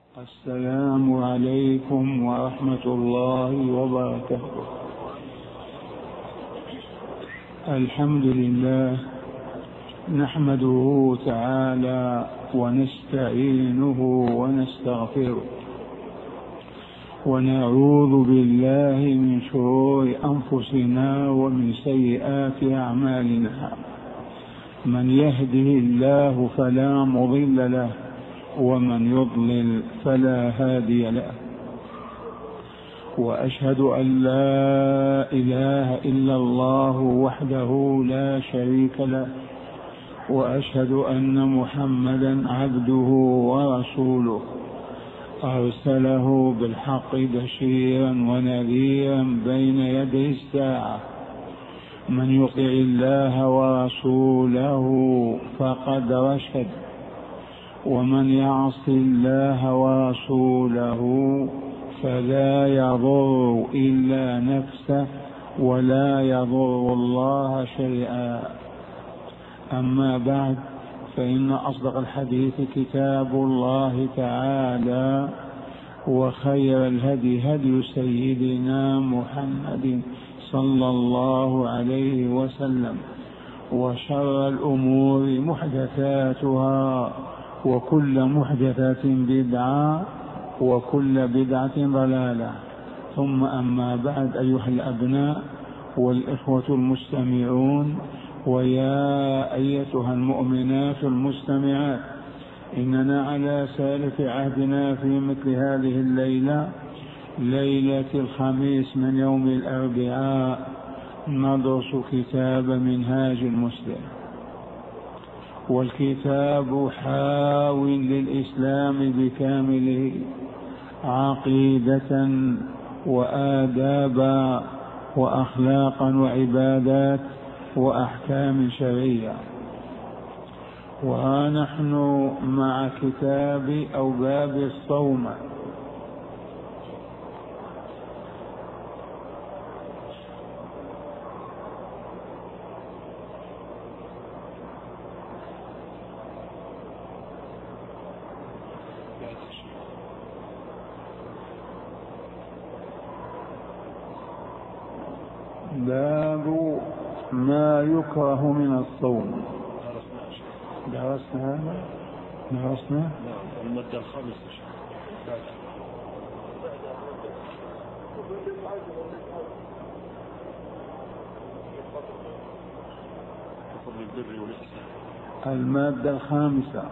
السلام عليكم ورحمة الله وبركاته. الحمد لله نحمده تعالى ونستعينه ونستغفره ونعوذ بالله من شرور أنفسنا ومن سيئات أعمالنا. من يهده الله فلا مضل له ومن يضلل فلا هادي له. وأشهد أن لا إله إلا الله وحده لا شريك له، وأشهد أن محمدا عبده ورسوله أرسله بالحق بشيرا ونذيرا بين يدي الساعة. من يطع الله ورسوله فقد رشد، ومن يعص الله ورسوله فلا يضر إلا نفسه ولا يضر الله شيئا. أما بعد، فإن أصدق الحديث كتاب الله تعالى، وخير الهدي هدي سيدنا محمد صلى الله عليه وسلم، وشر الأمور محدثاتها، وكل محدثة بدعة، وكل بدعة ضلالة. ثم أما بعد، أيها الأبناء والإخوة المستمعون، ويا أيتها المؤمنات المستمعات، إننا على سالف عهدنا في مثل هذه الليلة، ليلة الخميس من يوم الأربعاء، ندرس كتاب منهاج المسلم. والكتاب حاو للإسلام بكامله، عقيدة وآدابا وأخلاقا وعبادات وأحكام شرعية. ونحن مع كتاب أو باب الصوم. باب ما يكره من الصوم. درسنا هذا؟ درسنا؟ المادة الخامسة. المادة الخامسة.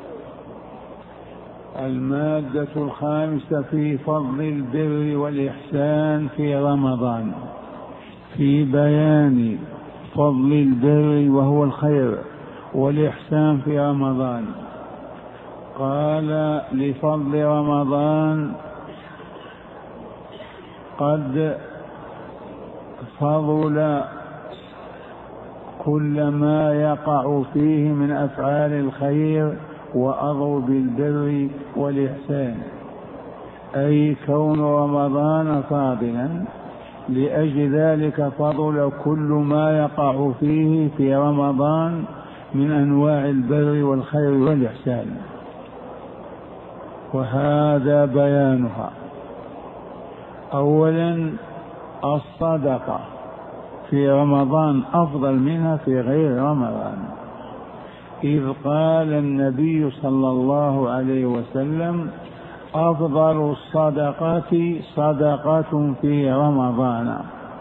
المادة الخامسة في فضل البر والإحسان في رمضان، في بيان فضل البر وهو الخير والإحسان في رمضان. قال: لفضل رمضان قد فضل كل ما يقع فيه من أفعال الخير وأضر بالبر والإحسان، أي كون رمضان فاضلا، لأجل ذلك فضل كل ما يقع فيه في رمضان من أنواع البر والخير والإحسان. وهذا بيانها. أولا، الصدقة في رمضان أفضل منها في غير رمضان، إذ قال النبي صلى الله عليه وسلم: أفضل الصدقة صدقة في رمضان.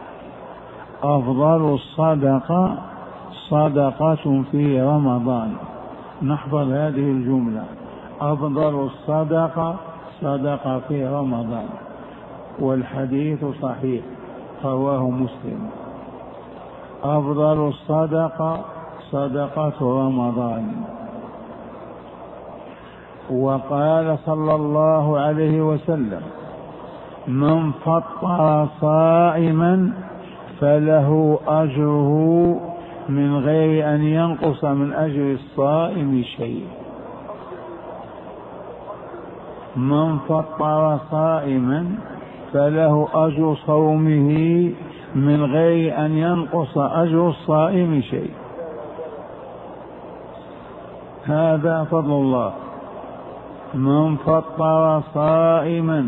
أفضل الصدقة صدقة في رمضان. نحفظ هذه الجملة: أفضل الصدقة صدقة في رمضان. والحديث صحيح، رواه مسلم. أفضل الصدقة صدقة رمضان. وقال صلى الله عليه وسلم: من فطر صائما فله أجره من غير أن ينقص من أجر الصائم شيء. من فطر صائما فله أجر صومه من غير أن ينقص أجر الصائم شيء. هذا فضل الله. من فطر صائما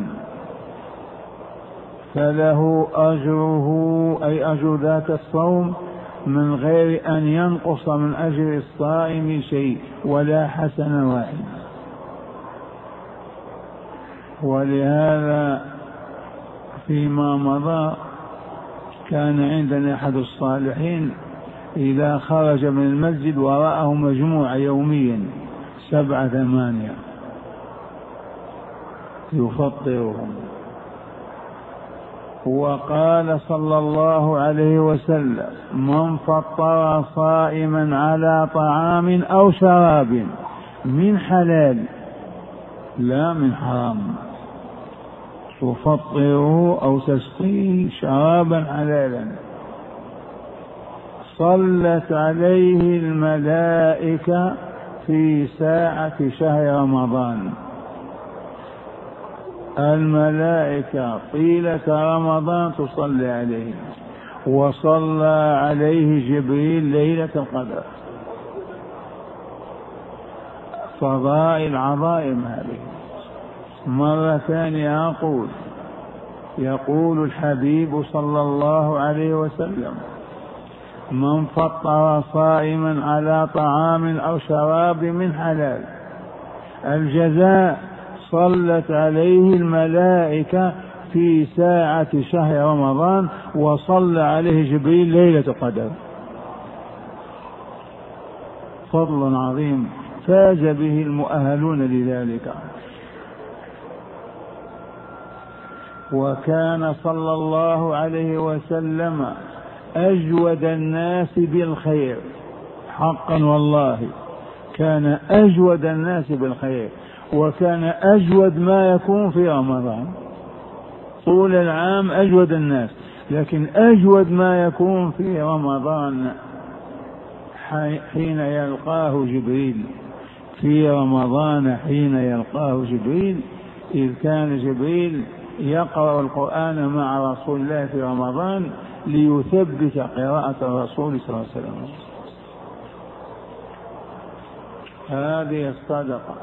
فله أجره، أي أجر ذات الصوم، من غير أن ينقص من أجر الصائم شيء ولا حسنة واحدة. ولهذا فيما مضى كان عندنا أحد الصالحين إذا خرج من المسجد ورآه مجموعة يوميا 7 8 يفطرهم. وقال صلى الله عليه وسلم: من فطر صائما على طعام أو شراب من حلال لا من حرام، تفطره أو تسقيه شرابا حلالا، صلت عليه الملائكة في ساعة شهر رمضان. الملائكة طيلة رمضان تصلي عليه، وصلى عليه جبريل ليلة القدر. فضائل عظائم هذه. مرة ثانية أقول: يقول الحبيب صلى الله عليه وسلم: من فطر صائما على طعام أو شراب من حلال، الجزاء صلت عليه الملائكة في ساعة شهر رمضان، وصلى عليه جبريل ليلة القدر. فضل عظيم فاز به المؤهلون لذلك. وكان صلى الله عليه وسلم أجود الناس بالخير، حقا والله كان أجود الناس بالخير، وكان أجود ما يكون في رمضان. طول العام أجود الناس، لكن أجود ما يكون في رمضان حين يلقاه جبريل. في رمضان حين يلقاه جبريل، إذ كان جبريل يقرأ القرآن مع رسول الله في رمضان ليثبت قراءة الرسول صلى الله عليه وسلم. هذه الصدقة.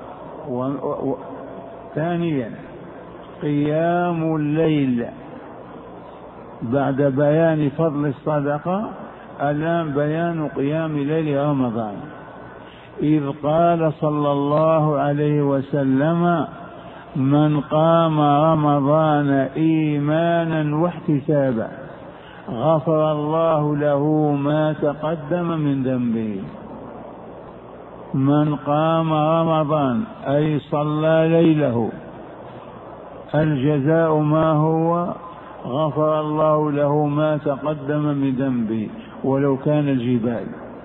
ثانيا قيام الليل. بعد بيان فضل الصدقة الآن بيان قيام ليل رمضان، إذ قال صلى الله عليه وسلم: من قام رمضان إيمانا واحتسابا غفر الله له ما تقدم من ذنبه. من قام رمضان أي صلى ليله، الجزاء ما هو؟ غفر الله له ما تقدم من ذنبه ولو كان الجبال،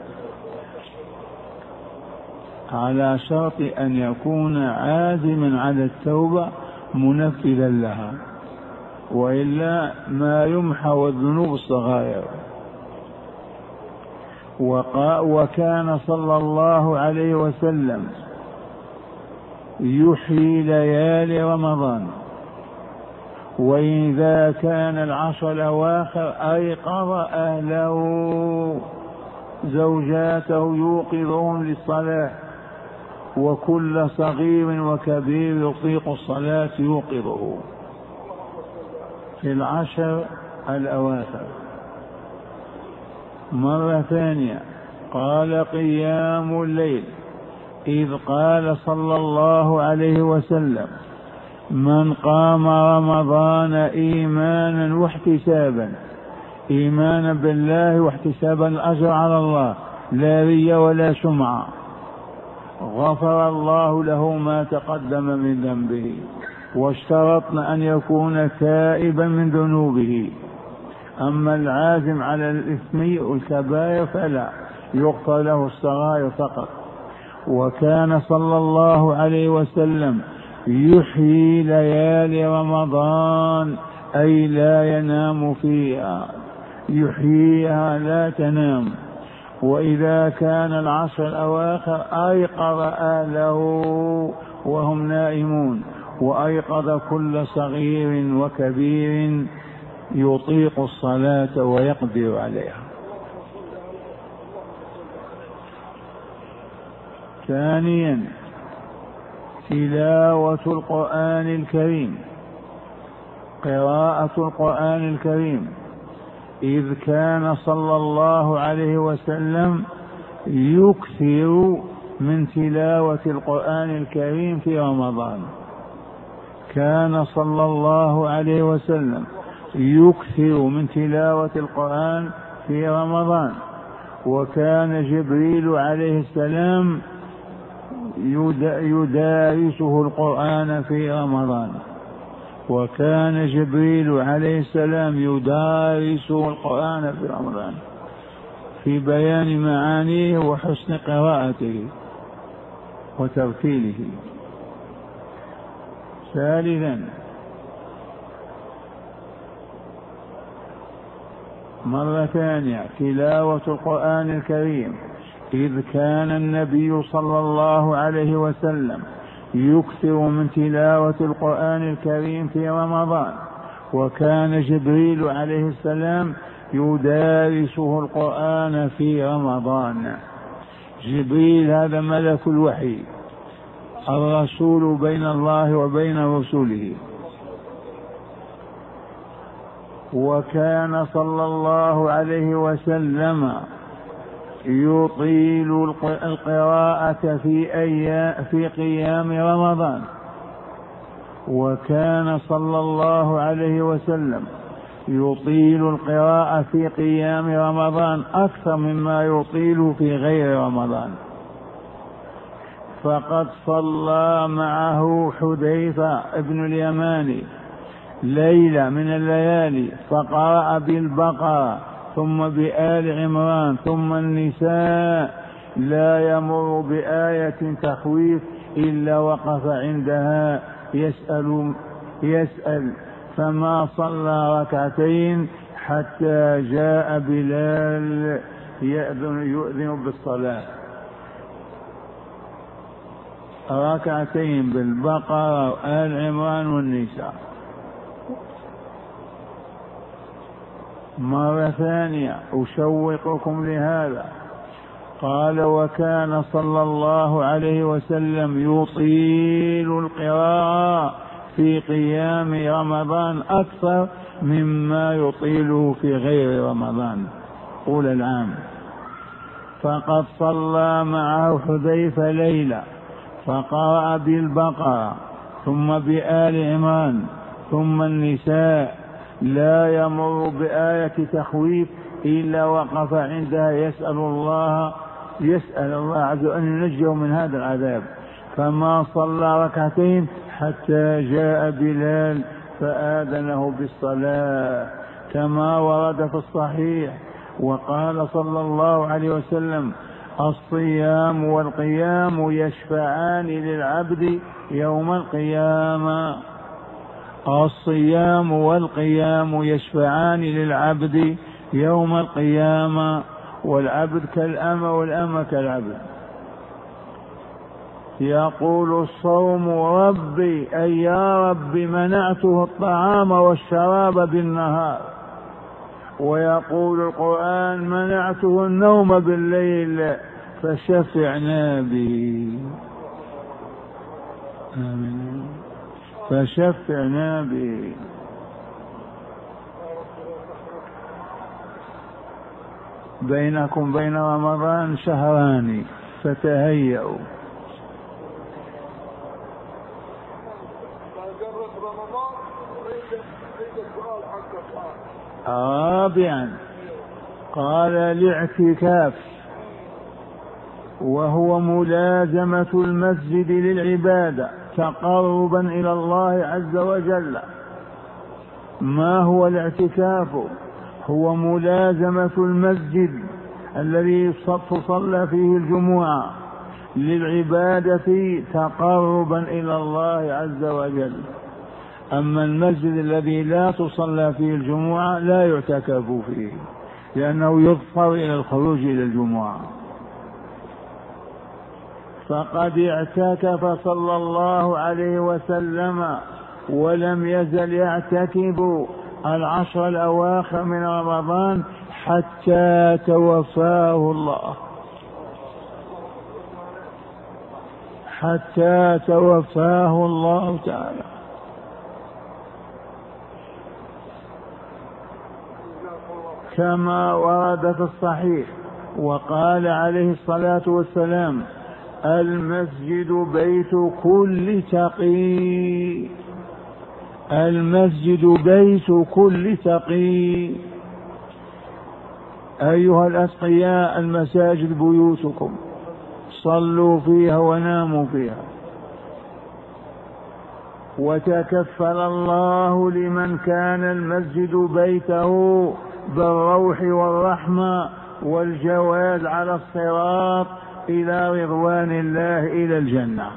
على شرط أن يكون عازما على التوبة منفذا لها، وإلا ما يمحو الذنوب الصغائر. وكان صلى الله عليه وسلم يحيي ليالي رمضان، وإذا كان العشر الأواخر أيقظ أهله زوجاته يوقظهم للصلاة، وكل صغير وكبير يطيق الصلاة يوقظه في العشر الأواخر. مرة ثانية قال قيام الليل، إذ قال صلى الله عليه وسلم: من قام رمضان إيمانا واحتسابا، إيمانا بالله واحتسابا الأجر على الله، لا ريا ولا سمعة، غفر الله له ما تقدم من ذنبه. واشترطنا أن يكون تائبا من ذنوبه. أما العازم على الإثم والكبائر فلا، يغفر له الصغائر فقط. وكان صلى الله عليه وسلم يحيي ليالي رمضان، أي لا ينام فيها، يحييها لا تنام. وإذا كان العشر الأواخر أيقظ أهله وهم نائمون، وأيقظ كل صغير وكبير يطيق الصلاة ويقدر عليها. ثانيا تلاوة القرآن الكريم، قراءة القرآن الكريم، إذ كان صلى الله عليه وسلم يكثر من تلاوة القرآن الكريم في رمضان. كان صلى الله عليه وسلم يكثر من تلاوة القرآن في رمضان، وكان جبريل عليه السلام يدارسه القرآن في رمضان، وكان جبريل عليه السلام يدارسه القرآن في رمضان في بيان معانيه وحسن قراءته وترتيله. ثالثا، مرة ثانية، تلاوة القرآن الكريم، إذ كان النبي صلى الله عليه وسلم يكثر من تلاوة القرآن الكريم في رمضان، وكان جبريل عليه السلام يدارسه القرآن في رمضان. جبريل هذا ملك الوحي، الرسول بين الله وبين رسوله. وكان صلى الله عليه وسلم يطيل القراءة في قيام رمضان، وكان صلى الله عليه وسلم يطيل القراءة في قيام رمضان أكثر مما يطيل في غير رمضان. فقد صلى معه حذيفة ابن اليماني ليلة من الليالي، فقرأ بالبقرة ثم بآل عمران ثم النساء، لا يمر بآية تخويف إلا وقف عندها يسأل، فما صلى ركعتين حتى جاء بلال يؤذن بالصلاة. ركعتين بالبقرة وآل عمران والنساء. مرة ثانية أشوقكم لهذا، قال: وكان صلى الله عليه وسلم يطيل القراءة في قيام رمضان أكثر مما يطيله في غير رمضان طول العام. فقد صلى معه حذيفة ليلة، فقرأ بالبقرة ثم بآل عمران ثم النساء، لا يمر بآية تخويف إلا وقف عندها يسأل الله عز وجل أن ينجيه من هذا العذاب. فما صلى ركعتين حتى جاء بلال فآذنه بالصلاة، كما ورد في الصحيح. وقال صلى الله عليه وسلم: الصيام والقيام يشفعان للعبد يوم القيامة. الصيام والقيام يشفعان للعبد يوم القيامة، والعبد كالأمة والأمة كالعبد. يقول الصوم: ربي أي يا رب منعته الطعام والشراب بالنهار. ويقول القرآن: منعته النوم بالليل فشفعنا به. آمين. فشفعنا به. بينكم بين رمضان شهران فتهيئوا. رابعا، قال: الاعتكاف، وهو ملازمة المسجد للعبادة تقربا إلى الله عز وجل. ما هو الاعتكاف؟ هو ملازمة المسجد الذي تصلى فيه الجمعة للعبادة تقربا إلى الله عز وجل. أما المسجد الذي لا تصلى فيه الجمعة لا يعتكف فيه، لأنه يضطر إلى الخروج إلى الجمعة. فقد اعتكف صلى الله عليه وسلم ولم يزل يعتكف العشر الأواخر من رمضان حتى توفاه الله، حتى توفاه الله تعالى. كما ورد في الصحيح وقال عليه الصلاة والسلام: المسجد بيت كل تقي، المسجد بيت كل تقي. أيها الأتقياء، المساجد بيوتكم، صلوا فيها وناموا فيها. وتكفل الله لمن كان المسجد بيته بالروح والرحمة والجواز على الصراط إلى رضوان الله إلى الجنة.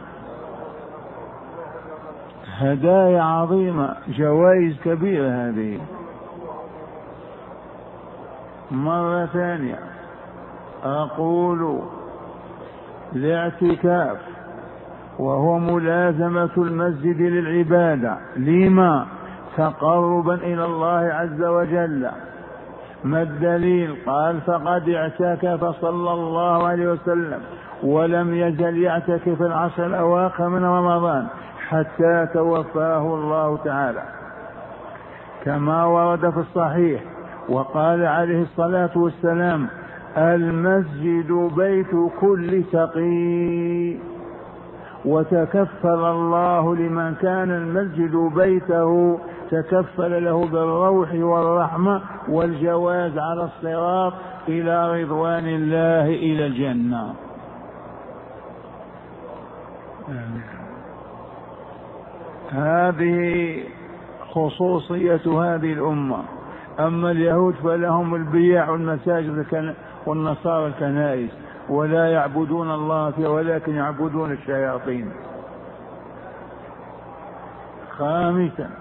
هدايا عظيمة، جوائز كبيرة هذه. مرة ثانية أقول: الاعتكاف وهو ملازمة المسجد للعبادة، لما؟ تقربا إلى الله عز وجل. ما الدليل؟ قال: فقد اعتكف صلى الله عليه وسلم ولم يزل يعتكف العشر الأواخر من رمضان حتى توفاه الله تعالى، كما ورد في الصحيح وقال عليه الصلاة والسلام: المسجد بيت كل تقي. وتكفل الله لمن كان المسجد بيته، تكفل له بالروح والرحمة والجواز على الصراط إلى رضوان الله إلى الجنة. هذه خصوصية هذه الأمة. أما اليهود فلهم البيع والمساجد والنصارى الكنائس، ولا يعبدون الله فيها ولكن يعبدون الشياطين. خامسا: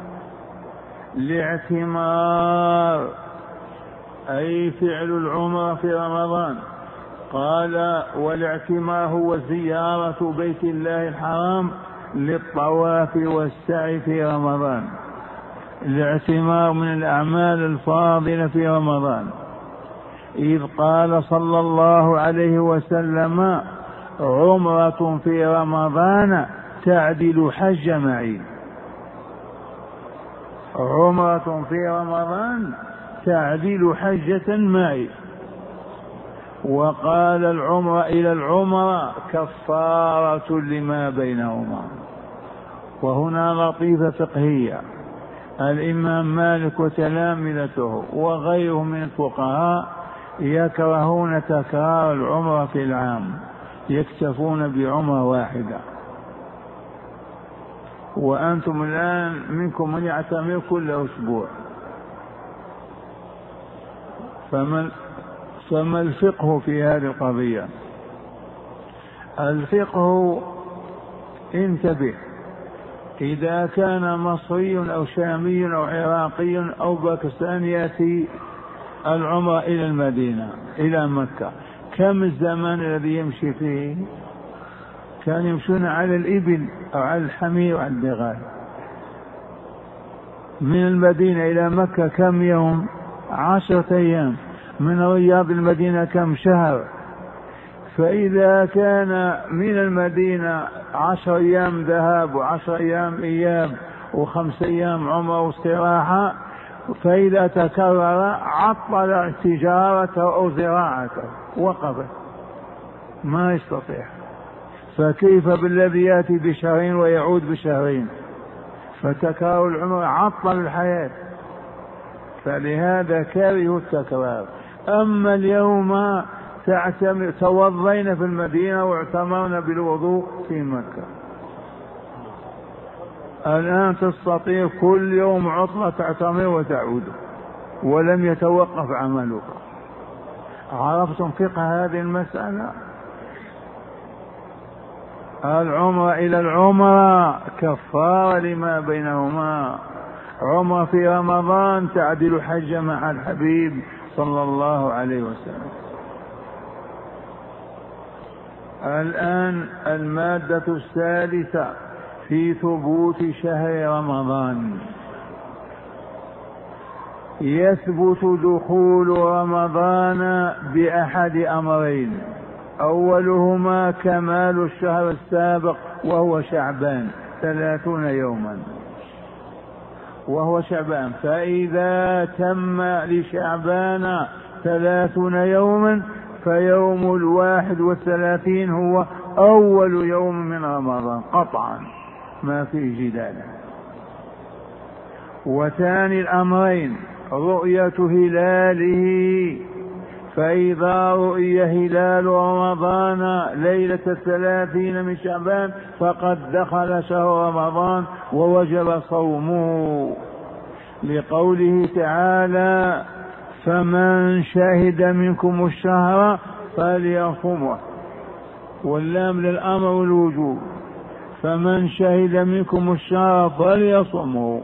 الاعتمار، أي فعل العمرة في رمضان. قال: والاعتمار هو زيارة بيت الله الحرام للطواف والسعي في رمضان. الاعتمار من الأعمال الفاضلة في رمضان، إذ قال صلى الله عليه وسلم: عمرة في رمضان تعدل حج معي. عمرة في رمضان تعدل حجة معي. وقال: العمرة إلى العمرة كفارة لما بينهما. وهنا لطيفة فقهية. الإمام مالك وتلامذته وغيره من الفقهاء يكرهون تكرار العمرة في العام، يكتفون بعمرة واحدة. وأنتم الآن منكم من يعتمر كل أسبوع، فما الفقه في هذه القضية؟ الفقه: انتبه، إذا كان مصري أو شامي أو عراقي أو باكستاني يأتي العمرة إلى المدينة إلى مكة، كم الزمان الذي يمشي فيه؟ كان يمشون على الإبل أو على الحمير وعلى البغال. من المدينة إلى مكة كم يوم؟ 10 أيام. من رياض المدينة كم شهر؟ فإذا كان من المدينة 10 أيام ذهاب و10 أيام إياب و5 أيام عمرة واستراحة، فإذا تكرر عطل تجارته أو زراعته، وقفت، ما يستطيع. فكيف بالذي يأتي بشهرين ويعود بشهرين؟ فتكرار العمر عطل الحياة. فلهذا كرهوا التكرار. أما اليوم توضينا في المدينة واعتمرنا بالوضوء في مكة، الآن تستطيع كل يوم عطلة تعتمر وتعود ولم يتوقف عملك. عرفتم فقه هذه المسألة؟ العمرة إلى العمرة كفارة لما بينهما. عمرة في رمضان تعدل حج مع الحبيب صلى الله عليه وسلم. الآن المادة الثالثة في ثبوت شهر رمضان. يثبت دخول رمضان بأحد أمرين: أولهما كمال الشهر السابق وهو شعبان 30 يوما، وهو شعبان، فإذا تم لشعبان 30 يوما فيوم 31 هو أول يوم من رمضان قطعا، ما فيه جدال. وثاني الأمرين رؤية هلاله، فإذا رؤي هلال رمضان ليلة 30 من شعبان فقد دخل شهر رمضان ووجب صومه، لقوله تعالى فمن شهد منكم الشهر فليصمه، واللام للأمر والوجوب، فمن شهد منكم الشهر فليصمه.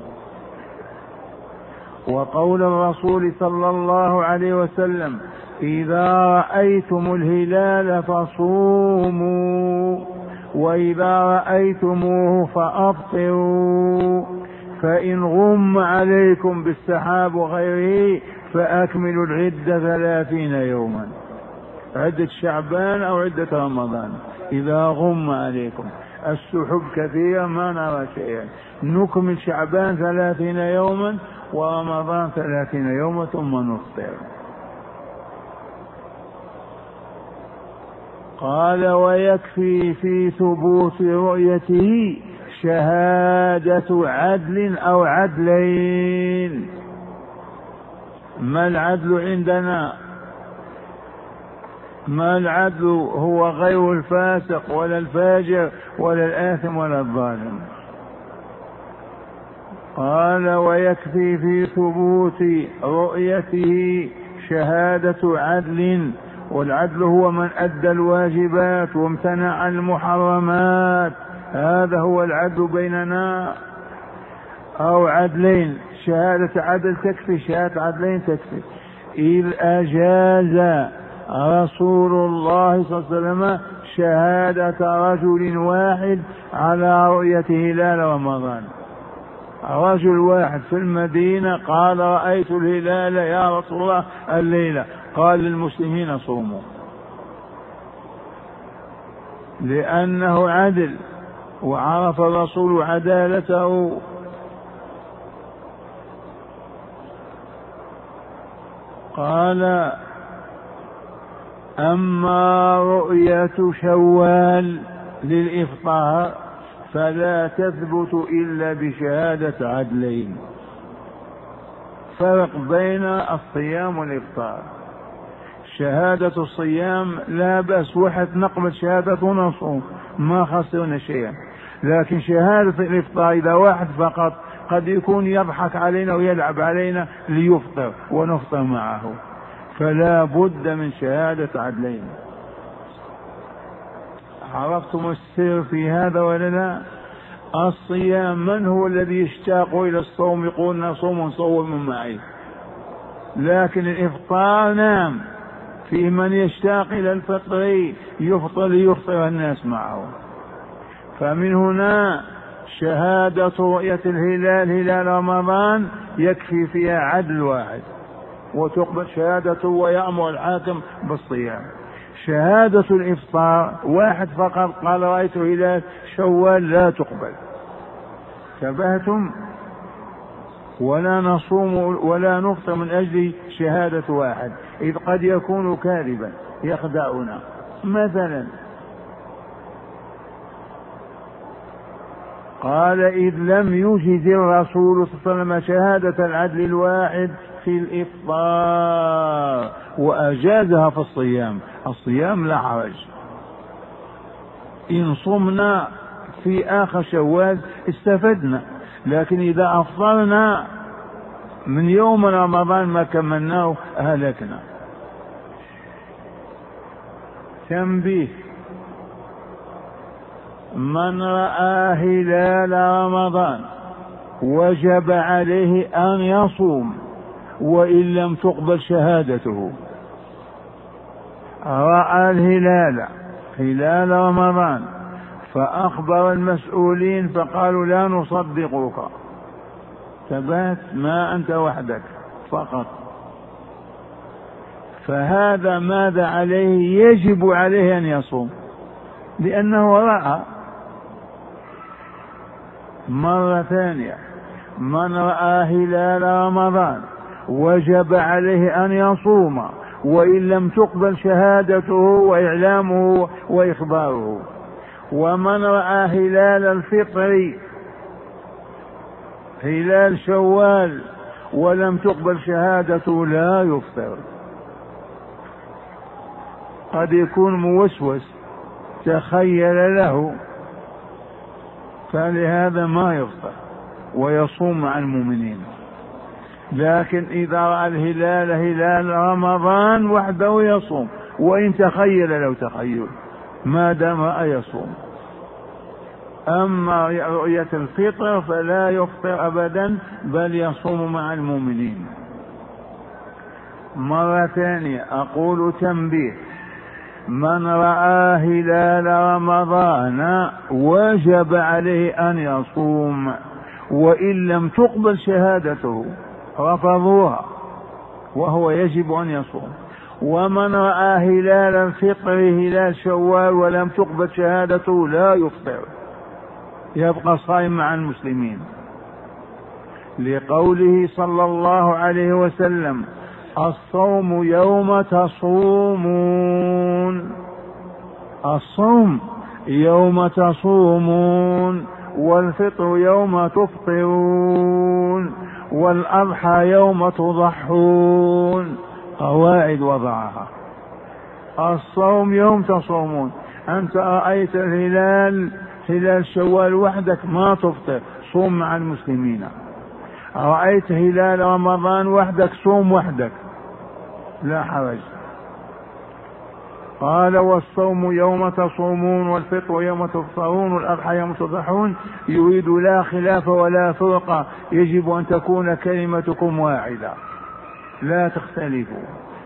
وقول الرسول صلى الله عليه وسلم إذا رأيتم الهلال فصوموا وإذا رأيتموه فأفطروا، فإن غم عليكم بالسحاب غيره فأكملوا العدة 30 يوما، عدة شعبان أو عدة رمضان. إذا غم عليكم السحب كثيرا ما نرى شيئا، نكمل شعبان 30 يوما ورمضان 30 يوما ثم نفطر. قال ويكفي في ثبوت رؤيته شهادة عدل أو عدلين. ما العدل عندنا؟ ما العدل؟ هو غير الفاسق ولا الفاجر ولا الآثم ولا الظالم. قال ويكفي في ثبوت رؤيته شهادة عدل، والعدل هو من أدى الواجبات وامتنع المحرمات، هذا هو العدل بيننا. أو عدلين، شهادة عدل تكفي، شهادة عدلين تكفي. إذ أجاز رسول الله صلى الله عليه وسلم شهادة رجل واحد على رؤية هلال رمضان. رجل واحد في المدينة قال رأيت الهلال يا رسول الله الليلة، قال للمسلمين صوموا، لأنه عدل وعرف الرسول عدالته. قال أما رؤية شوال للإفطار فلا تثبت إلا بشهادة عدلين. فرق بين الصيام والإفطار. شهادة الصيام لا بأس، واحد نقبل شهادته ونصوم ما خسرنا شيئا، لكن شهادة الإفطار إذا واحد فقط قد يكون يضحك علينا ويلعب علينا ليفطر ونفطر معه، فلا بد من شهادة عدلين. عرفتم السر في هذا ولا لا؟ الصيام من هو الذي يشتاق إلى الصوم يقول نصوم صوم معي، لكن الإفطار نعم في من يشتاق إلى الفطر يفطر ليفطر الناس معه. فمن هنا شهادة رؤية الهلال هلال رمضان يكفي فيها عدل واحد وتقبل شهادته ويأمر الحاكم بالصيام. شهادة الإفطار واحد فقط قال رأيت هلال شوال لا تقبل. انتبهتم؟ ولا نصوم ولا نفطر من أجل شهادة واحد، إذ قد يكون كاذبا يخدعنا. مثلا قال إذ لم يجد الرسول صلى الله عليه وسلم شهادة العدل الواحد في الإفطار وأجازها في الصيام. الصيام لا حرج، إن صمنا في آخر شوال استفدنا، لكن إذا أفطرنا من يوم رمضان ما كملناه أهلكنا. تنبيه: من رأى هلال رمضان وجب عليه أن يصوم وإن لم تقبل شهادته. رأى الهلال هلال رمضان فأخبر المسؤولين فقالوا لا نصدقك، ثبات ما أنت وحدك فقط، فهذا ماذا عليه؟ يجب عليه أن يصوم لأنه رأى. مرة ثانية، من رأى هلال رمضان وجب عليه أن يصوم وإن لم تقبل شهادته وإعلامه وإخباره. ومن رأى هلال الفطر، هلال شوال، ولم تقبل شهادته لا يفطر. قد يكون موسوس تخيل له، فلهذا ما يفطر ويصوم مع المؤمنين. لكن إذا رأى الهلال هلال رمضان وحده يصوم وإن تخيل له تخيل، ما دام رأى يصوم. أما رؤية الفطر فلا يفطر أبدا بل يصوم مع المؤمنين. مرة ثانية أقول تنبيه، من رأى هلال رمضان وجب عليه أن يصوم وإن لم تقبل شهادته، رفضوها وهو يجب أن يصوم. ومن رأى هلال الفطر هلال شوال ولم تقبل شهادته لا يفطر، يبقى صائم مع المسلمين، لقوله صلى الله عليه وسلم: الصوم يوم تصومون، الصوم يوم تصومون، والفطر يوم تفطرون، والأضحى يوم تضحون. قواعد وضعها. الصوم يوم تصومون، أنت رأيت الهلال هلال شوال وحدك ما تفطر، صوم مع المسلمين. رأيت هلال رمضان وحدك، صوم وحدك لا حرج. قال: والصوم يوم تصومون، والفطر يوم تفطرون، والأضحى يوم تضحون. يريد لا خلاف ولا فرقة، يجب أن تكون كلمتكم واحدة لا تختلفوا.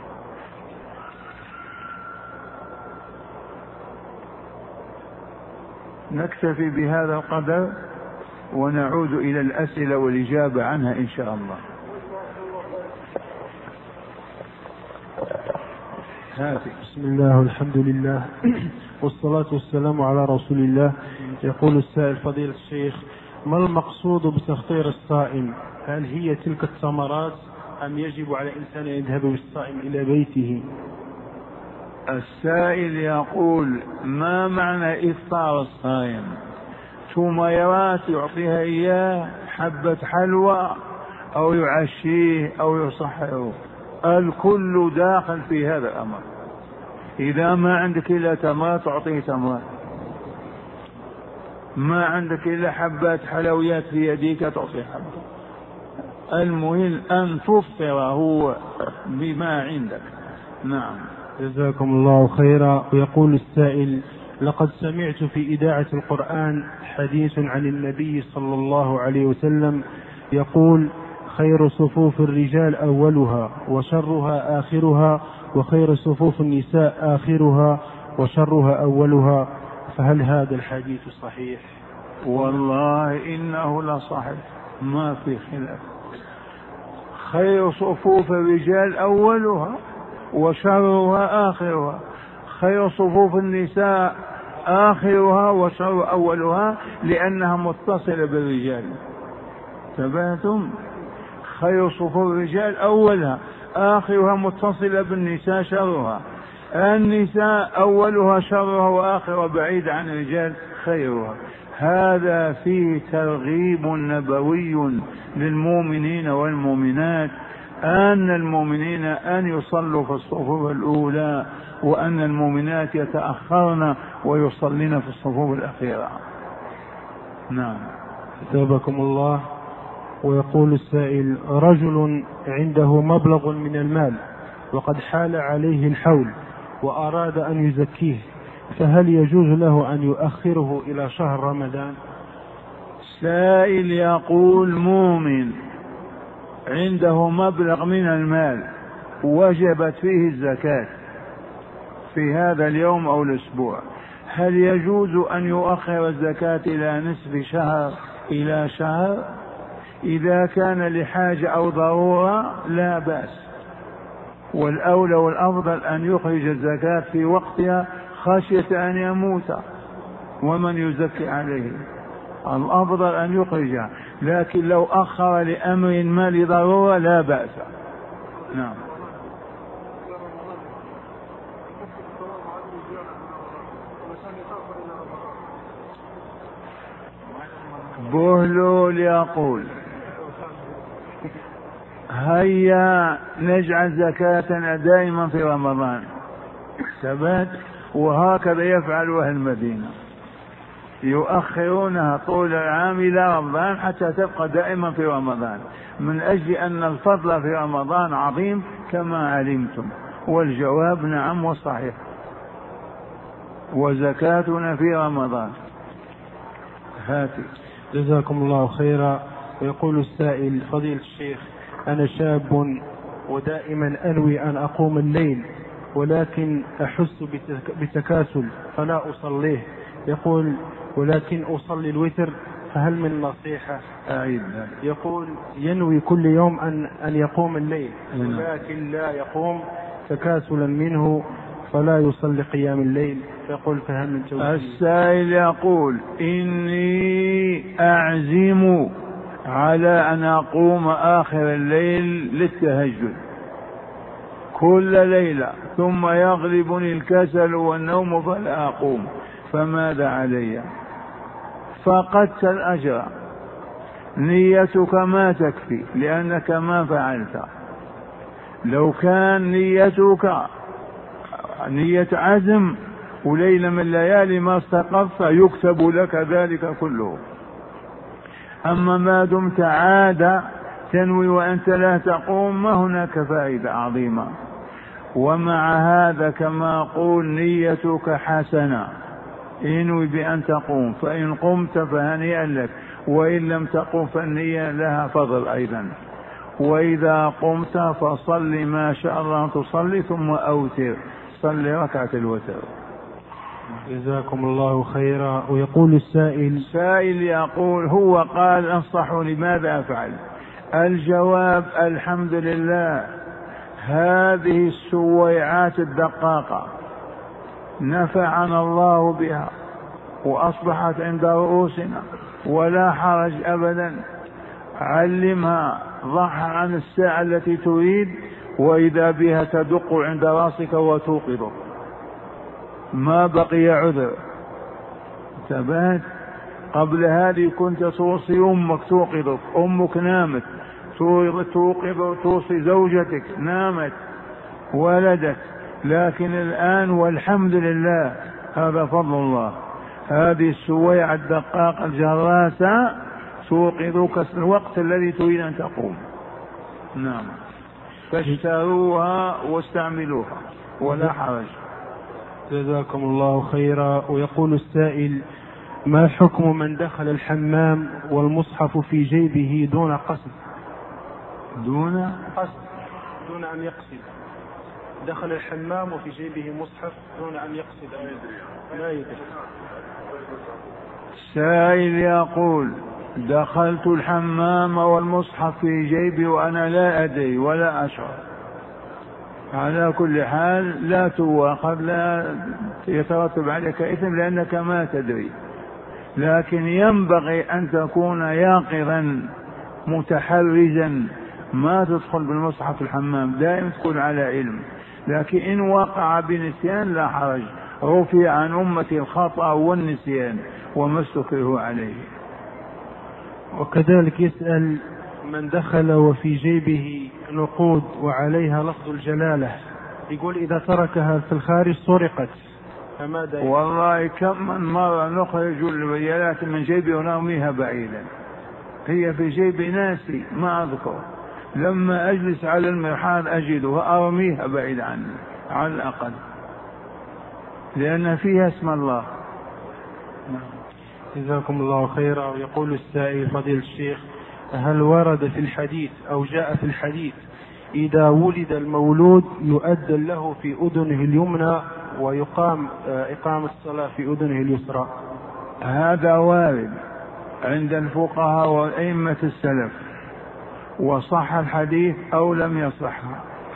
نكتفي بهذا القدر ونعود إلى الأسئلة والإجابة عنها إن شاء الله. بسم الله والحمد لله والصلاة والسلام على رسول الله. يقول السائل: فضيلة الشيخ، ما المقصود بتفطير الصائم؟ هل هي تلك الثمرات أم يجب على الإنسان أن يذهب بالصائم إلى بيته؟ السائل يقول: ما معنى إفطار الصائم؟ تميرات يعطيها إياه، حبة حلوى، أو يعشيه أو يصحره، الكل داخل في هذا الأمر. إذا ما عندك إلا تمرات تعطيه تمرات، ما عندك إلا حبات حلويات في يديك تعطيه حبة. المهم أن تفطر هو بما عندك. نعم. جزاكم الله خيرا. ويقول السائل: لقد سمعت في إذاعة القرآن حديث عن النبي صلى الله عليه وسلم يقول: خير صفوف الرجال أولها وشرها آخرها، وخير صفوف النساء آخرها وشرها أولها، فهل هذا الحديث صحيح؟ والله إنه لصحيح ما في خلاف. خير صفوف الرجال أولها وشرها آخرها، خير صفوف النساء آخرها وشر أولها، لأنها متصلة بالرجال. تبعتم؟ خير صفوف الرجال أولها، آخرها متصلة بالنساء شرها. النساء أولها شرها وآخرها بعيد عن الرجال خيرها. هذا فيه ترغيب نبوي للمؤمنين والمؤمنات، أن المؤمنين أن يصلوا في الصفوف الأولى، وأن المؤمنات يتأخرن ويصلين في الصفوف الأخيرة. نعم. أثابكم الله. ويقول السائل: رجل عنده مبلغ من المال وقد حال عليه الحول وأراد أن يزكيه، فهل يجوز له أن يؤخره إلى شهر رمضان؟ سائل يقول: مؤمن عنده مبلغ من المال وجبت فيه الزكاة في هذا اليوم أو الأسبوع، هل يجوز أن يؤخر الزكاة إلى نصف شهر إلى شهر؟ إذا كان لحاجة أو ضرورة لا بأس، والأولى والأفضل أن يخرج الزكاة في وقتها خشية أن يموت ومن يزكي عليه. الأفضل أن يخرجها، لكن لو أخر لأمر ما لضرورة لا بأس. نعم. بهلول يقول هيا نجعل زكاتنا دائما في رمضان، ثبات، وهكذا يفعل أهل المدينة، يؤخرونها طول العام إلى رمضان حتى تبقى دائما في رمضان، من أجل أن الفضل في رمضان عظيم كما علمتم. والجواب نعم وصحيح، وزكاتنا في رمضان. هاتي. جزاكم الله خيرا. ويقول السائل: فضيلة الشيخ، أنا شاب ودائما أنوي أن أقوم الليل، ولكن أحس بتكاسل فلا أصليه. يقول: ولكن أصلي الوتر، فهل من نصيحة؟ يقول: ينوي كل يوم أن يقوم الليل، ولكن لا يقوم تكاسلا منه فلا يصلي قيام الليل. يقول: فهل من توجيه؟ السائل يقول: إني أعزم على أن أقوم آخر الليل للتهجد كل ليلة، ثم يغلبني الكسل والنوم فلا أقوم، فماذا علي؟ فقدت الأجر. نيتك ما تكفي لأنك ما فعلت. لو كان نيتك نية عزم وليلة من الليالي ما استقرت يكتب لك ذلك كله. أما ما دمت عادة تنوي وأنت لا تقوم، ما هناك فائدة عظيمة. ومع هذا كما أقول نيتك حسنة، انوي بأن تقوم، فإن قمت فهنيئا لك، وإن لم تقم فالنية لها فضل أيضا. وإذا قمت فصل ما شاء الله أن تصلي، ثم أوتر، صل ركعة الوتر. جزاكم الله خيرا. ويقول السائل يقول: هو قال انصحوا ماذا أفعل؟ الجواب: الحمد لله، هذه السويعات الدقاقة نفعنا الله بها وأصبحت عند رؤوسنا ولا حرج أبدا. علمها، ضعها عن الساعة التي تريد، وإذا بها تدق عند راسك وتوقظك، ما بقي عذر. ثبات. قبل هذه كنت توصي أمك توقظك، أمك نامت، توقظ توصي زوجتك نامت ولدت، لكن الآن والحمد لله هذا فضل الله. هذه السويعة الدقاقة الجراسة توقظك في الوقت الذي تريد أن تقوم. نعم، فاشتروها واستعملوها ولا حرج. جزاكم الله خيرا. ويقول السائل: ما حكم من دخل الحمام والمصحف في جيبه دون قصد؟ دون أن يقصد. دخل الحمام وفي جيبه مصحف دون أن يقصد لا يدري. السائل يقول: دخلت الحمام والمصحف في جيبي وأنا لا أدري ولا أشعر. على كل حال لا تؤاخذ، لا يترتب عليك إثم لأنك ما تدري، لكن ينبغي أن تكون يقظا متحرزا، ما تدخل بالمصحف الحمام، دائما تكون على علم. لكن إن وقع بنسيان لا حرج، رفع عن أمتي الخطأ والنسيان وما استكره عليه. وكذلك يسأل: من دخل وفي جيبه نقود وعليها لفظ الجلالة، يقول إذا تركها في الخارج سرقت، فماذا؟ والله كم من مرة نخرج الريالات من جيبي ونرميها بعيدا، هي في جيبي ناسي ما أذكر، لما أجلس على المرحاض أجدها أرميها بعيد عني على الأقل، لأن فيها اسم الله. جزاكم الله خيرا. ويقول السائل: فضيلة الشيخ، هل ورد في الحديث أو جاء في الحديث إذا ولد المولود يؤذن له في أذنه اليمنى ويقام إقامة الصلاة في أذنه اليسرى؟ هذا وارد عند الفقهاء وأئمة السلف، وصح الحديث أو لم يصح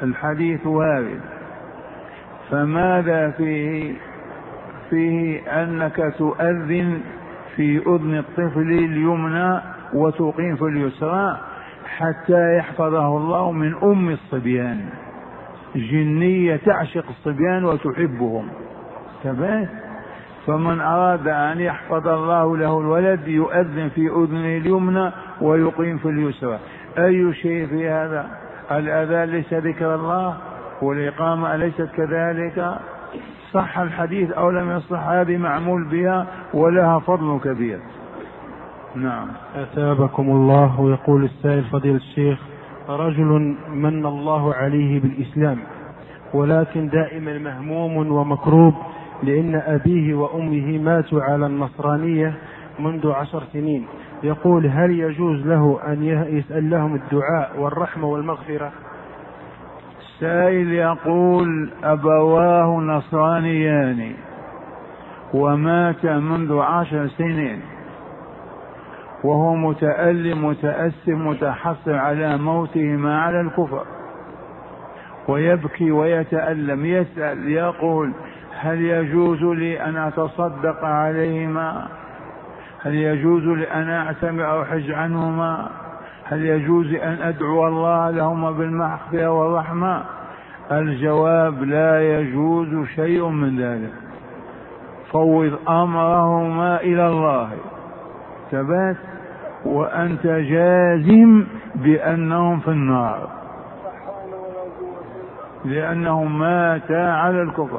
الحديث وارد. فماذا فيه؟ فيه أنك تؤذن في أذن الطفل اليمنى وتقيم في اليسرى حتى يحفظه الله من أم الصبيان، جنية تعشق الصبيان وتحبهم. تبات. فمن أراد أن يحفظ الله له الولد يؤذن في أذنه اليمنى ويقيم في اليسرى. أي شيء في هذا؟ الأذان ليس ذكر الله والإقامة أليست كذلك؟ صح الحديث أو لم يصح، هذه معمول بها ولها فضل كبير. نعم. أثابكم الله. ويقول السائل فضيلة الشيخ: رجل من الله عليه بالإسلام ولكن دائما مهموم ومكروب لأن أبيه وأمه ماتوا على النصرانية منذ 10 سنين، يقول: هل يجوز له أن يسأل لهم الدعاء والرحمة والمغفرة؟ السائل يقول: أبواه نصرانيان ومات منذ 10 سنين وهو متألم متأسف متحسر على موتهما على الكفر ويبكي ويتألم. يسأل يقول: هل يجوز لي أن أتصدق عليهما؟ هل يجوز لي أن أعتمر أو حج عنهما؟ هل يجوز أن أدعو الله لهما بالمغفرة والرحمة؟ الجواب: لا يجوز شيء من ذلك. فوض أمرهما إلى الله. ثبات. وأنت جازم بأنهم في النار لأنهم ماتا على الكفر.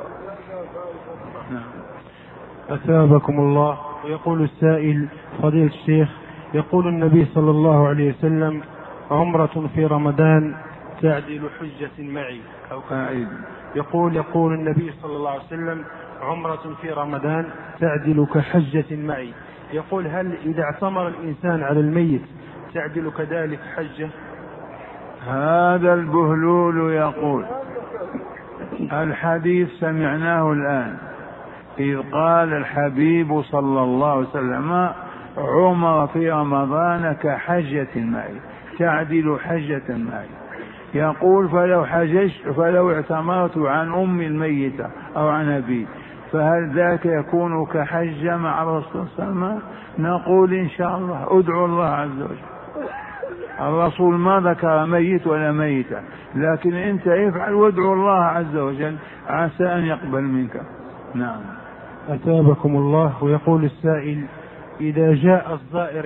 أثابكم الله. ويقول السائل فضيلة الشيخ: يقول النبي صلى الله عليه وسلم: عمرة في رمضان تعدل حجة معي، أو كائد. يقول النبي صلى الله عليه وسلم: عمرة في رمضان تعدل كحجة معي. يقول: هل إذا اعتمر الإنسان على الميت تعدل كذلك حجة؟ هذا البهلول يقول: الحديث سمعناه الآن، إذ قال الحبيب صلى الله عليه وسلم: عمر في رمضان كحجة معي، تعدل حجة معي. يقول: فلو اعتمرت عن أم الميتة أو عن أبي فهل ذاك يكون كحجة مع الرسول صلى الله عليه وسلم؟ نقول: إن شاء الله. ادعو الله عز وجل. الرسول ما ذكر ميت ولا ميتة، لكن أنت افعل وادعو الله عز وجل عسى أن يقبل منك. نعم. أثابكم الله. ويقول السائل: إذا جاء الزائر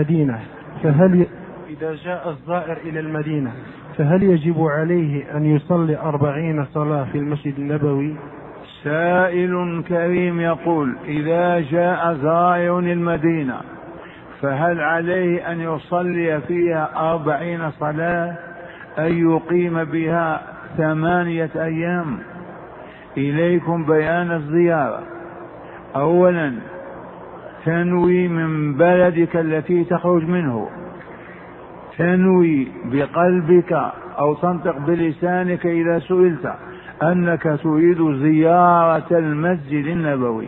إلى المدينة فهل يجب عليه أن يصلي 40 صلاة في المسجد النبوي؟ سائل كريم يقول: إذا جاء زائر المدينة فهل عليه أن يصلي فيها 40 صلاة أن يقيم بها 8 أيام؟ إليكم بيان الزيارة. أولا، تنوي من بلدك التي تخرج منه، تنوي بقلبك أو تنطق بلسانك إذا سئلت أنك تريد زيارة المسجد النبوي،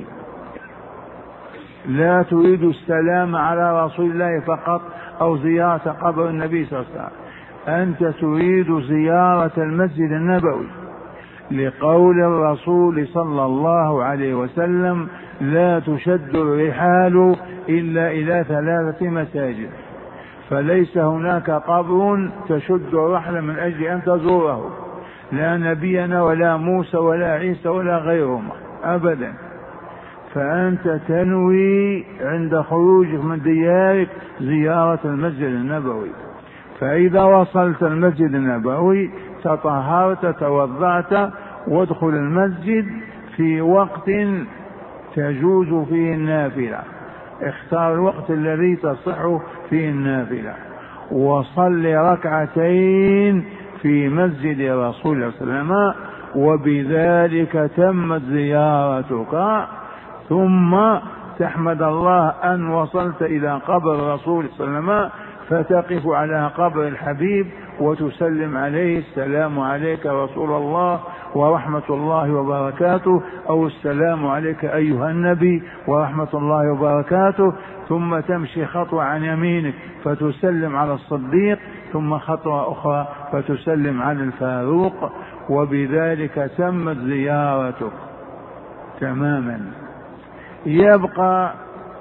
لا تريد السلام على رسول الله فقط أو زيارة قبر النبي صلى الله عليه وسلم، أنت تريد زيارة المسجد النبوي، لقول الرسول صلى الله عليه وسلم: لا تشد الرحال إلا إلى 3 مساجد. فليس هناك قبر تشد الرحل من أجل أن تزوره، لا نبينا ولا موسى ولا عيسى ولا غيرهم أبدا. فأنت تنوي عند خروجك من ديارك زيارة المسجد النبوي. فإذا وصلت المسجد النبوي تطهرت توضعت وادخل المسجد في وقت تجوز فيه النافلة، اختار الوقت الذي تصح فيه النافلة، وصل 2 ركعتين في مسجد رسول الله صلى الله عليه وسلم، وبذلك تمت زيارتك. ثم تحمد الله أن وصلت إلى قبر الرسول صلى الله عليه وسلم، فتقف على قبر الحبيب وتسلم عليه: السلام عليك رسول الله ورحمة الله وبركاته، أو السلام عليك أيها النبي ورحمة الله وبركاته، ثم تمشي خطوة عن يمينك فتسلم على الصديق، ثم خطوة أخرى فتسلم على الفاروق، وبذلك تمت زيارتك تماما. يبقى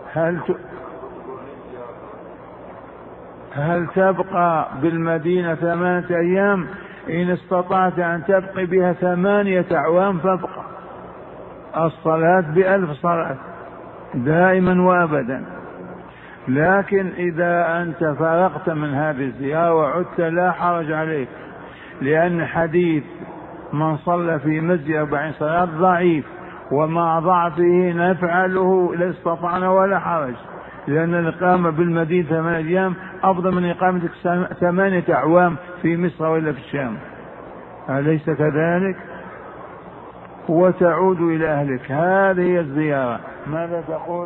هل تبقى بالمدينة 8 أيام؟ إن استطعت أن تبقي بها 8 أعوام فابقى. الصلاة ب1000 صلاة دائما وأبدا. لكن إذا أنت فرغت من هذه الزيارة وعدت لا حرج عليك، لأن حديث من صلى في مسجد 40 صلاة ضعيف، ومع ضعفه نفعله لا استطعنا ولا حرج، لأن الإقامة بالمدينة 8 أيام أفضل من إقامتك 8 أعوام في مصر ولا في الشام، أليس كذلك؟ وتعود إلى أهلك. هذه هي الزيارة. ماذا تقول؟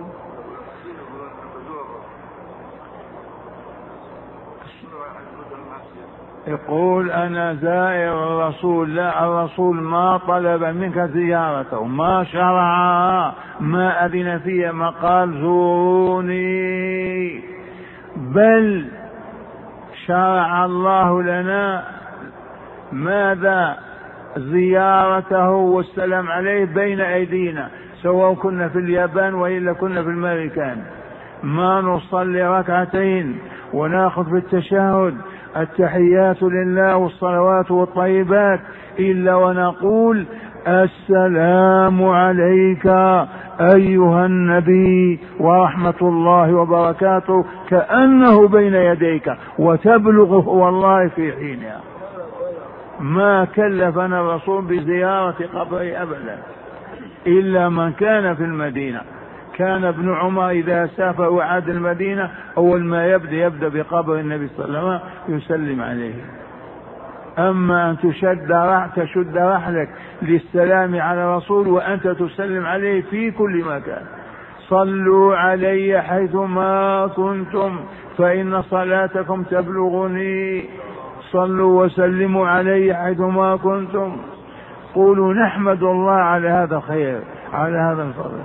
يقول أنا زائر الرسول. لا، الرسول ما طلب منك زيارته، ما شرعها، ما أذن فيها، ما قال زوروني، بل شرع الله لنا ماذا؟ زيارته والسلام عليه بين أيدينا، سواء كنا في اليابان وإلا كنا في الأمريكان. ما نصلي ركعتين وناخذ في التشهد التحيات لله والصلوات والطيبات إلا ونقول السلام عليك أيها النبي ورحمة الله وبركاته، كأنه بين يديك وتبلغه والله في حينها. ما كلفنا الرسول بزيارة قبره أبدا إلا من كان في المدينة. كان ابن عمر إذا سافر وعاد المدينة أول ما يبدأ بقبر النبي صلى الله عليه وسلم يسلم عليه. أما أن تشد رحلك للسلام على الرسول وأنت تسلم عليه في كل مكان. صلوا علي حيثما كنتم فإن صلاتكم تبلغني. صلوا وسلموا علي حيثما كنتم. قولوا نحمد الله على هذا الخير، على هذا الفضل.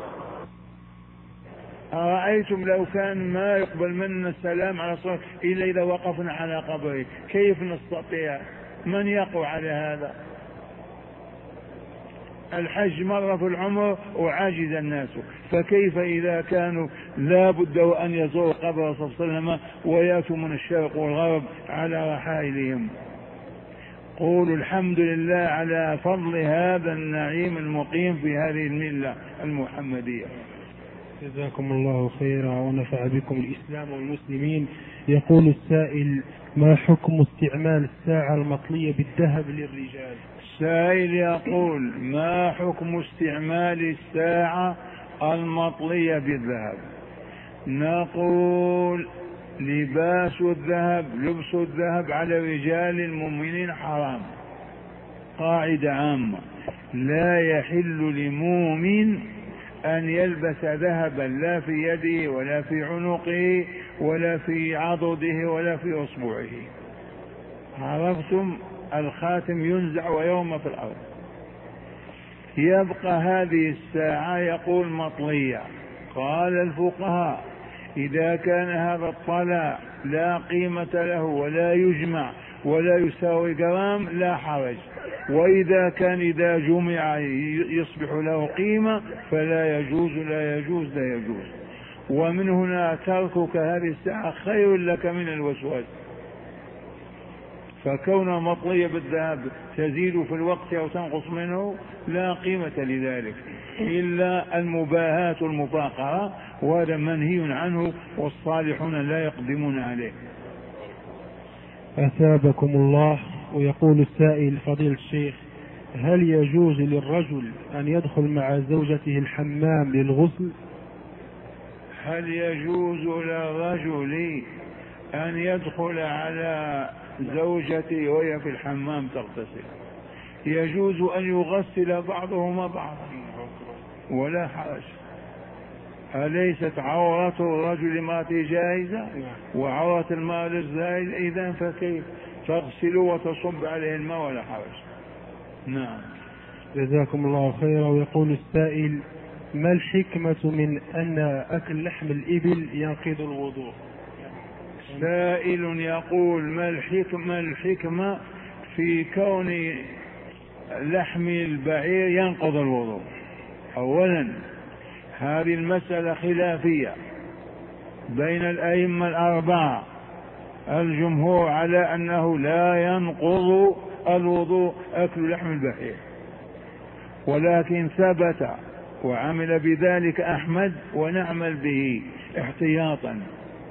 أرأيتم لو كان ما يقبل منا السلام على الصلاة إلا إذا وقفنا على قبره، كيف نستطيع؟ من يقوى على هذا؟ الحج مرة في العمر وعاجز الناس، فكيف إذا كانوا لا بد أن يزوروا قبر صلى الله عليه وسلم ويأتوا من الشرق والغرب على رحائلهم؟ قولوا الحمد لله على فضل هذا النعيم المقيم في هذه الملة المحمدية. جزاكم الله خيرا ونفع بكم الإسلام والمسلمين. يقول السائل: ما حكم استعمال الساعة المطلية بالذهب للرجال؟ السائل يقول: ما حكم استعمال الساعة المطلية بالذهب؟ نقول: لباس الذهب، لبس الذهب على رجال المؤمنين حرام، قاعدة عامة، لا يحل لمؤمن أن يلبس ذهبا لا في يده ولا في عنقه ولا في عضده ولا في أصبعه. عرفتم؟ الخاتم ينزع ويوم في الأرض. يبقى هذه الساعة يقول مطلية. قال الفقهاء: إذا كان هذا الطلاء لا قيمة له ولا يجمع ولا يساوي جرام لا حرج، وإذا كان إذا جمع يصبح له قيمة فلا يجوز لا يجوز لا يجوز. ومن هنا تركك هذه الساعة خير لك من الوسواس، فكونها مطلية بالذهب تزيد في الوقت أو تنقص منه لا قيمة لذلك إلا المباهاة المفاخرة، وهذا منهي عنه والصالحون لا يقدمون عليه. أثابكم الله. ويقول السائل: فضيلة الشيخ، هل يجوز للرجل أن يدخل مع زوجته الحمام للغسل؟ هل يجوز للرجل أن يدخل على زوجته وهي في الحمام تغتسل؟ يجوز أن يغسل بعضهما بعضا ولا حرج. أليست عورة الرجل امرأته جائزة وعورة المرأة للزائد؟ إذن فكيف؟ تغسل وتصب عليه الماء ولا حرج. نعم. جزاكم الله خيرا. ويقول السائل: ما الحكمة من أن أكل لحم الإبل ينقض الوضوء؟ سائل يقول: ما الحكمة في كون لحم البعير ينقض الوضوء؟ أولا، هذه المسألة خلافية بين الأئمة الأربعة. الجمهور على أنه لا ينقض الوضوء أكل لحم البعير، ولكن ثبت وعمل بذلك أحمد ونعمل به احتياطا.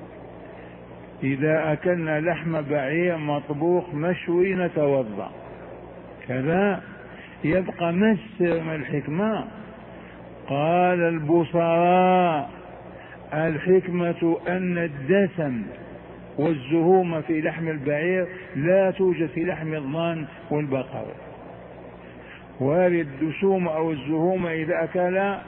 إذا أكلنا لحم بعير مطبوخ مشوي نتوضأ كذا. يبقى ما الحكمة؟ قال البصراء: الحكمة أن الدسم والزهوم في لحم البعير لا توجد في لحم الضان والبقر، وهذه الدسوم أو الزهوم إذا أكلها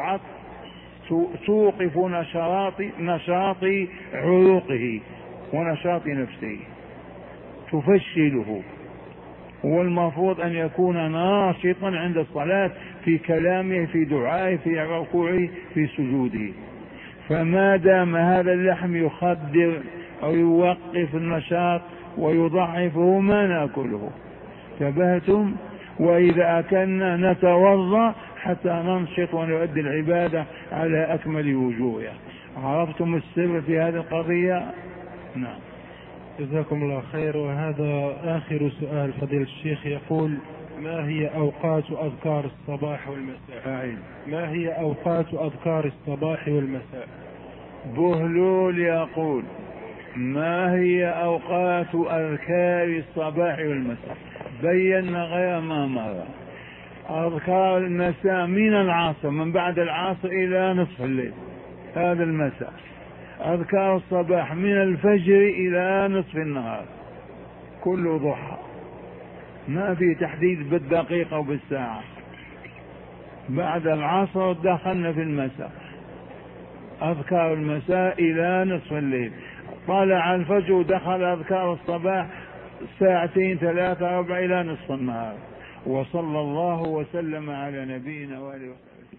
توقف نشاط عروقه ونشاط نفسه، تفشله. والمفروض أن يكون ناشطا عند الصلاة في كلامه، في دعائه، في ركوعه، في سجوده. فما دام هذا اللحم يخدر أو يوقف النشاط ويضعفه ما نأكله. انتبهتم؟ وإذا أكلنا نتوضأ حتى ننشط ونؤدي العبادة على أكمل وجوهها. عرفتم السر في هذه القضية؟ نعم. جزاكم الله خير. وهذا آخر سؤال فضيلة الشيخ. يقول: ما هي أوقات أذكار الصباح والمساء؟ ما هي أوقات أذكار الصباح والمساء؟ بهلول يقول: ما هي أوقات أذكار الصباح والمساء؟ بينا غير ما مر. أذكار المساء من العصر، من بعد العصر إلى نصف الليل، هذا المساء. أذكار الصباح من الفجر إلى نصف النهار، كل ضحى، ما في تحديد بالدقيقة وبالساعة. بعد العصر دخلنا في المساء. أذكار المساء إلى نصف الليل. طلع الفجر دخل أذكار الصباح ساعتين 3 4 إلى نصف النهار. وصلى الله وسلم على نبينا وآله وصحبه.